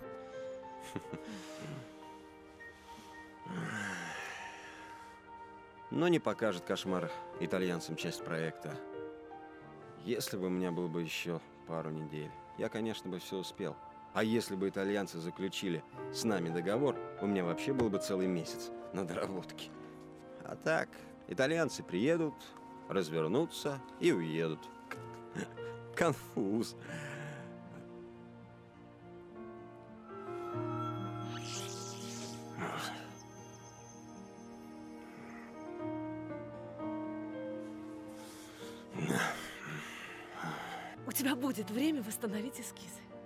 Но не покажет кошмар итальянцам часть проекта. Если бы у меня было бы еще пару недель, я, конечно, бы все успел. А если бы итальянцы заключили с нами договор, у меня вообще был бы целый месяц на доработке. А так, итальянцы приедут, развернутся и уедут. Конфуз. У тебя будет время восстановить эскизы.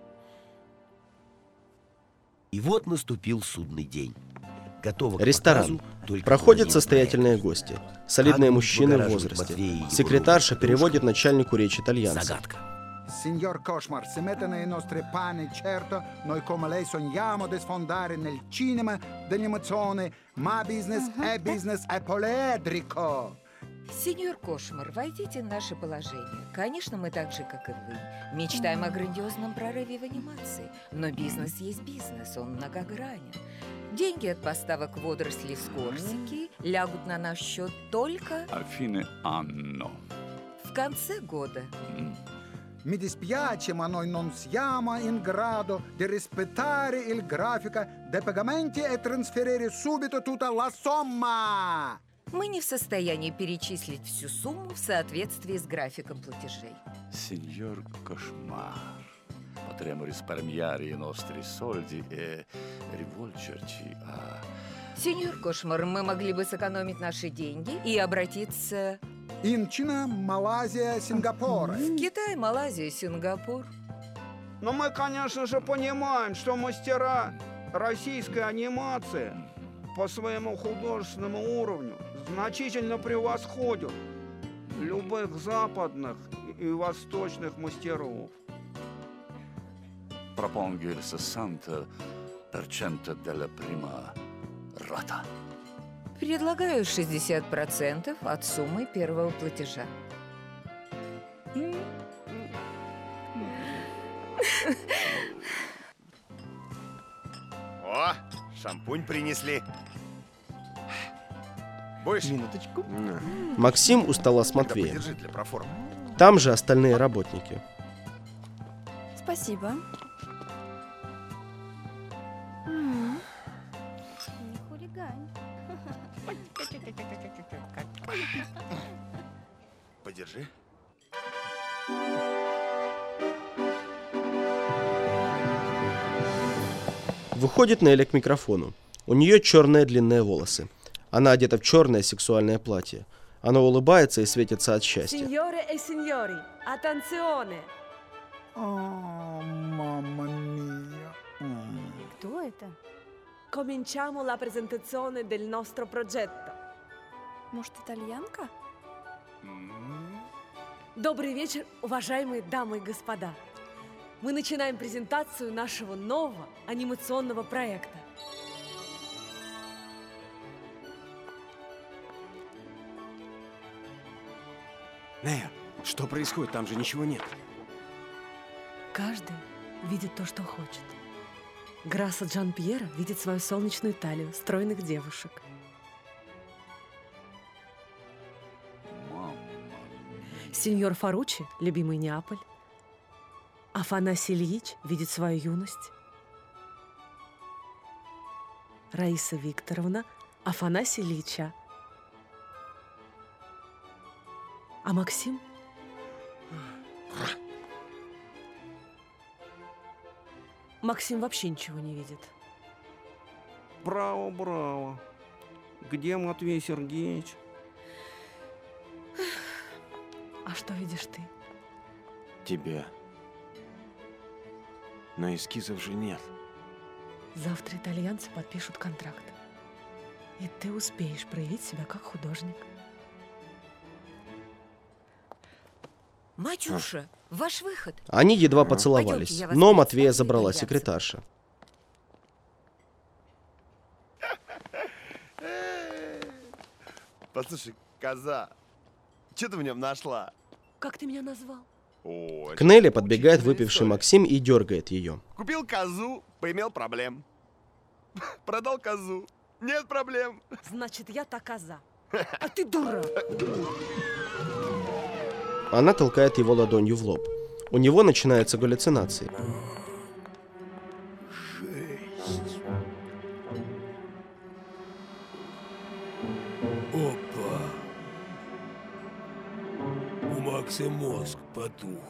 И вот наступил судный день. Готово к Ресторан. показу только Проходят половина состоятельные гости. Солидные Как мужчины в будоражит возрасте. Матвея его Секретарша дружка. переводит начальнику речь итальянца. Загадка. Signor Cauchemar, se mette nei nostri panni, certo, noi come lei sogniamo di sfondare nel cinema dell'emozione, ma business è business, è poliedrico. Сеньор Кошмар, войдите в наше положение. Конечно, мы так же, как и вы, мечтаем о грандиозном прорыве в анимации. Но бизнес есть бизнес, он многогранен. Деньги от поставок водорослей с Корсики лягут на наш счет только a fine anno. в конце года. Mi dispiace, ma noi non siamo in grado di rispettare il grafico dei pagamenti e trasferire subito tutta la somma. Мы не в состоянии перечислить всю сумму в соответствии с графиком платежей. Signor Cauchemar, potremmo risparmiare i nostri soldi e rivolgerci a... Сеньор Кошмар, мы могли бы сэкономить наши деньги и обратиться... In Cina, Малайзия, Сингапур. В Китай, Малайзию, Сингапур. Но мы, конечно же, понимаем, что мастера российской анимации по своему художественному уровню значительно превосходят любых западных и восточных мастеров. Propongo il sessanta per cento della prima rata. Предлагаю шестьдесят процентов от суммы первого платежа. О, шампунь принесли. Будешь? Минуточку. Максим у стола с Матвеем. Подержи для проформы. Там же остальные работники. Спасибо. Не хулигань. Подержи. Выходит Неля к микрофону. У нее черные длинные волосы. Она одета в черное сексуальное платье. Она улыбается и светится от счастья. Signore e signori, attenzione! Oh, mamma mia. Кто это? Cominciamo la presentazione del nostro progetto. Может, итальянка? Добрый вечер, уважаемые дамы и господа. Мы начинаем презентацию нашего нового анимационного проекта. Нея, что происходит? Там же ничего нет. Каждый видит то, что хочет. Грасса Джан-Пьера видит свою солнечную талию, стройных девушек. Сеньор Фаручи – любимый Неаполь. Афанасий Ильич видит свою юность. Раиса Викторовна – Афанасия Ильича. А Максим? Максим вообще ничего не видит. Браво, браво. Где Матвей Сергеевич? А что видишь ты? Тебя. Но эскизов же нет. Завтра итальянцы подпишут контракт. И ты успеешь проявить себя как художник. Матюша, ваш выход. Они едва Пойдемте, поцеловались, я вас но представлю Матвея забрала итальянцам. секретарша. Послушай, коза, что ты в нем нашла? Как ты меня назвал? О, К Нелли это подбегает учительная выпивший история. Максим и дергает ее. Купил козу, поимел проблем. Продал козу. Нет проблем. Значит, я та коза. А ты дура. Она толкает его ладонью в лоб. У него начинаются галлюцинации. Опа. У Макса мозг потух.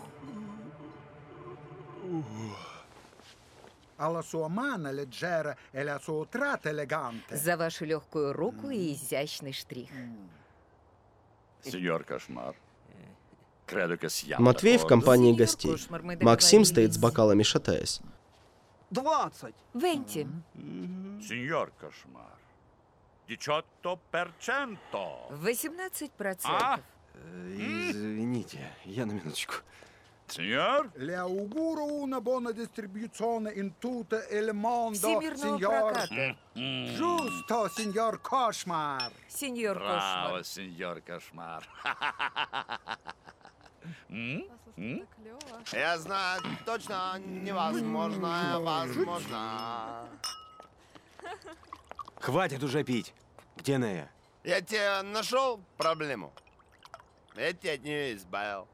Alla sua mano leggera e la sua tratta elegante. За вашу легкую руку и изящный штрих. Signor Кошмар. Credo che siamo Матвей в d'accordo. компании Сеньор гостей. Кошмар, мы Максим стоит с договорились. бокалами, шатаясь. Двадцать. Венти. Signor Кошмар. десятто процентов. восемнадцать А? процентов. Извините, я на минуточку. Signor? Le auguro una buona distribuzione in tutto il mondo, Всемирного signor. проката. Giusto, signor Кошмар. Сеньор Браво, Кошмар. сеньор Кошмар. М? М? Я знаю, точно невозможно, возможно. Хватит уже пить. Где Нея? Я тебе нашел проблему. Я тебя от нее избавил.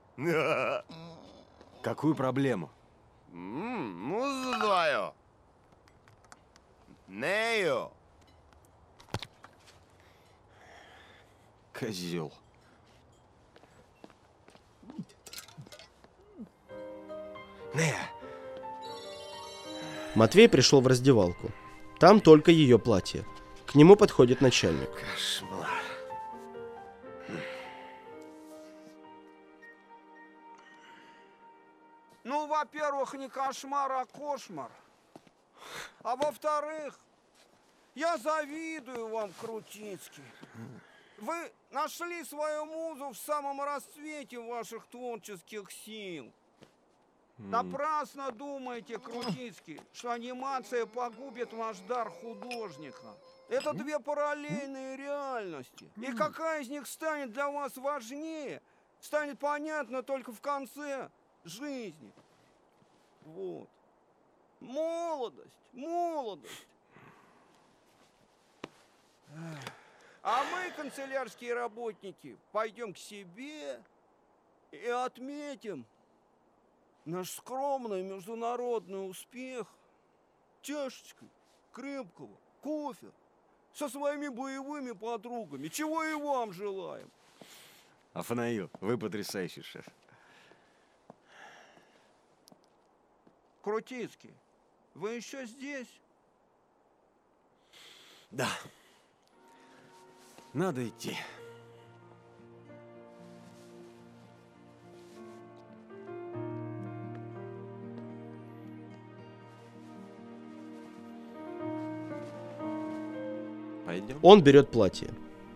Какую проблему? М, Ну, твою. Нею. Козел. Нея. Матвей пришел в раздевалку. Там только ее платье. К нему подходит начальник. Кошмар. Ну, во-первых, не кошмар, а кошмар. А во-вторых, я завидую вам, Крутицкий. Вы нашли свою музу в самом расцвете ваших творческих сил. Напрасно думаете, Крутицкий, что анимация погубит ваш дар художника. Это две параллельные реальности. И какая из них станет для вас важнее, станет понятно только в конце жизни. Вот. Молодость, молодость. А мы, канцелярские работники, пойдем к себе и отметим наш скромный международный успех чашечкой крепкого кофе со своими боевыми подругами, чего и вам желаем. Афанаил, вы потрясающий шеф. Крутицкий, вы еще здесь? Да. Надо идти. Пойдем. Он берет платье.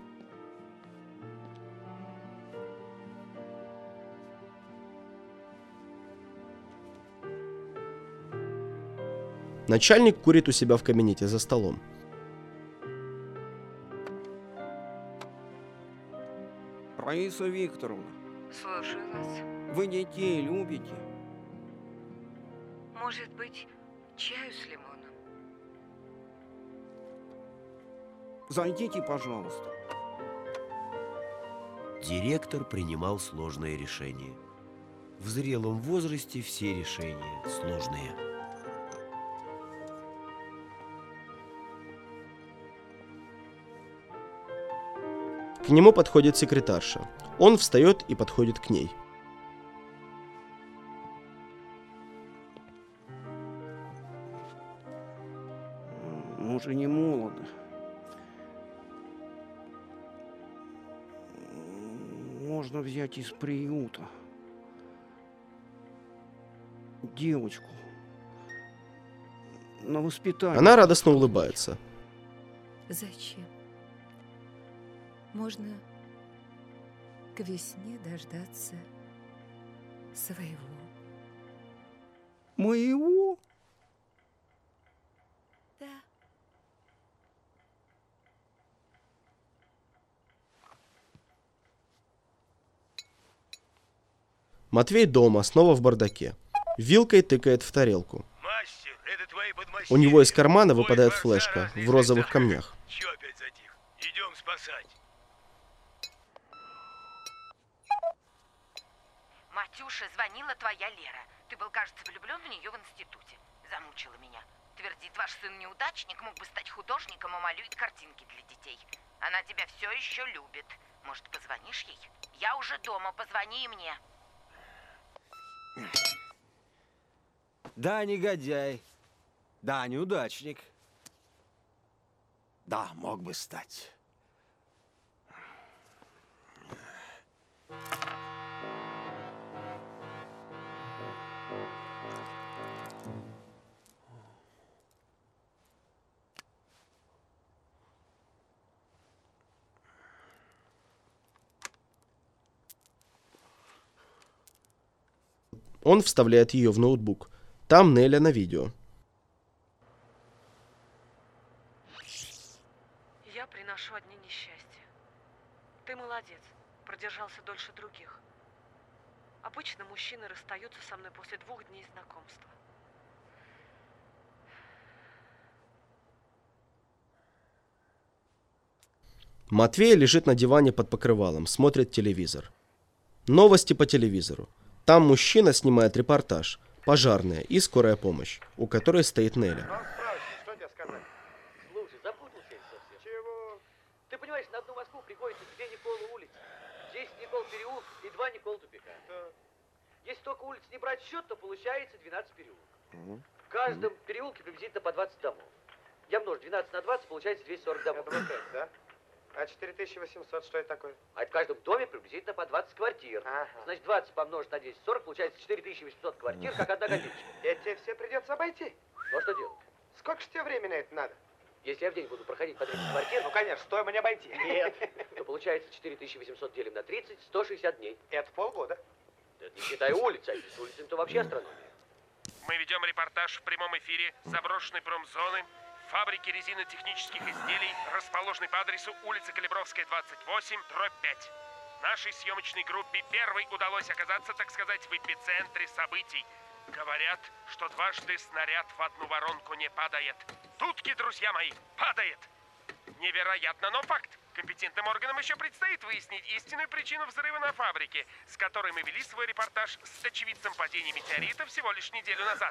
Начальник курит у себя в кабинете за столом. Раиса Викторовна, Слушаю вас. вы детей любите? Может быть, чаю с лимоном? Зайдите, пожалуйста. Директор принимал сложные решения. В зрелом возрасте все решения сложные. К нему подходит секретарша. Он встает и подходит к ней. Мы уже не молоды. Можно взять из приюта девочку на воспитание. Она радостно улыбается. Зачем? можно к весне дождаться своего. Моего? Да. Матвей дома, снова в бардаке. Вилкой тыкает в тарелку. У него из кармана выпадает флешка в розовых камнях. Чё опять затих? Идем спасать. Матюша, звонила твоя Лера. Ты был, кажется, влюблен в нее в институте. Замучила меня. Твердит, ваш сын неудачник, мог бы стать художником и малюет картинки для детей. Она тебя все еще любит. Может, позвонишь ей? Я уже дома, позвони и мне. Да, негодяй. Да, неудачник. Да, мог бы стать. Он вставляет ее в ноутбук. Там Неля на видео. Я приношу одни несчастья. Ты молодец, продержался дольше других. Обычно мужчины расстаются со мной после двух дней знакомства. Матвей лежит на диване под покрывалом, смотрит телевизор. Новости по телевизору. Там мужчина снимает репортаж. Пожарная и скорая помощь, у которой стоит Неля. Что тебе сказать? Слушай, запутался я совсем. Чего? Ты понимаешь, на одну Москву приходится две Николы улицы. десять Никол переулок и два Никол тупика. Да. Если только улиц не брать в счет, то получается двенадцать переулок. Угу. В каждом угу. переулке приблизительно по двадцать домов. Я множу двенадцать на двадцать, получается двести сорок домов. Это вот это, да? А четыре тысячи восемьсот, что это такое? А это в каждом доме приблизительно по двадцать квартир. Ага. Значит, двадцать помножить на десять, сорок, получается четыре тысячи восемьсот квартир, как одна годичка. Это тебе все придется обойти. Ну, а что делать? Сколько же тебе времени на это надо? Если я в день буду проходить по тридцать квартир... Ну, конечно, стоит мне обойти. Нет. То получается четыре тысячи восемьсот делим на тридцать, сто шестьдесят дней. Это полгода. Это не считая улиц, а если с улицами, то вообще астрономия. Мы ведем репортаж в прямом эфире заброшенной промзоны, фабрики резинотехнических изделий, расположенной по адресу улица Калибровская, двадцать восемь, дробь пять. Нашей съемочной группе первой удалось оказаться, так сказать, в эпицентре событий. Говорят, что дважды снаряд в одну воронку не падает. Тутки, друзья мои, падает! Невероятно, но факт. Компетентным органам еще предстоит выяснить истинную причину взрыва на фабрике, с которой мы вели свой репортаж с очевидцем падения метеорита всего лишь неделю назад.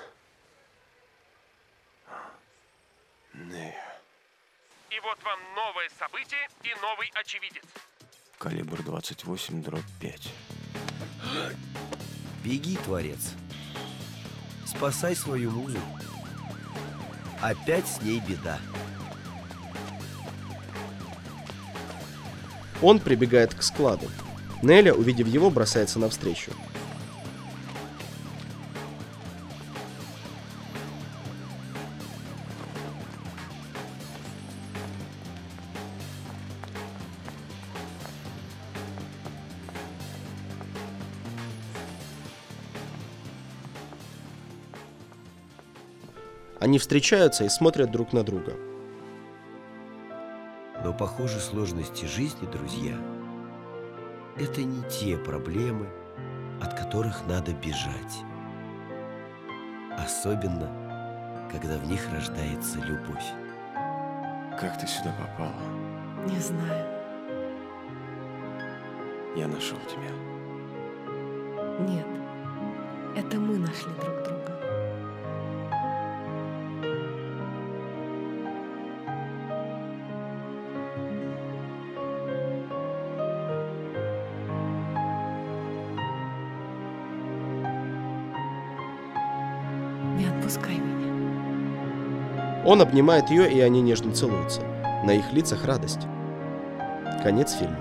И вот вам новое событие и новый очевидец. Калибр двадцать восемь, дробь пять. Беги, творец. Спасай свою музу. Опять с ней беда. Он прибегает к складу. Неля, увидев его, бросается навстречу. Они встречаются и смотрят друг на друга. Но, похоже, сложности жизни, друзья, это не те проблемы, от которых надо бежать. Особенно, когда в них рождается любовь. Как ты сюда попала? Не знаю. Я нашел тебя. Нет, это мы нашли друг друга. Не отпускай меня. Он обнимает ее, и они нежно целуются. На их лицах радость. Конец фильма.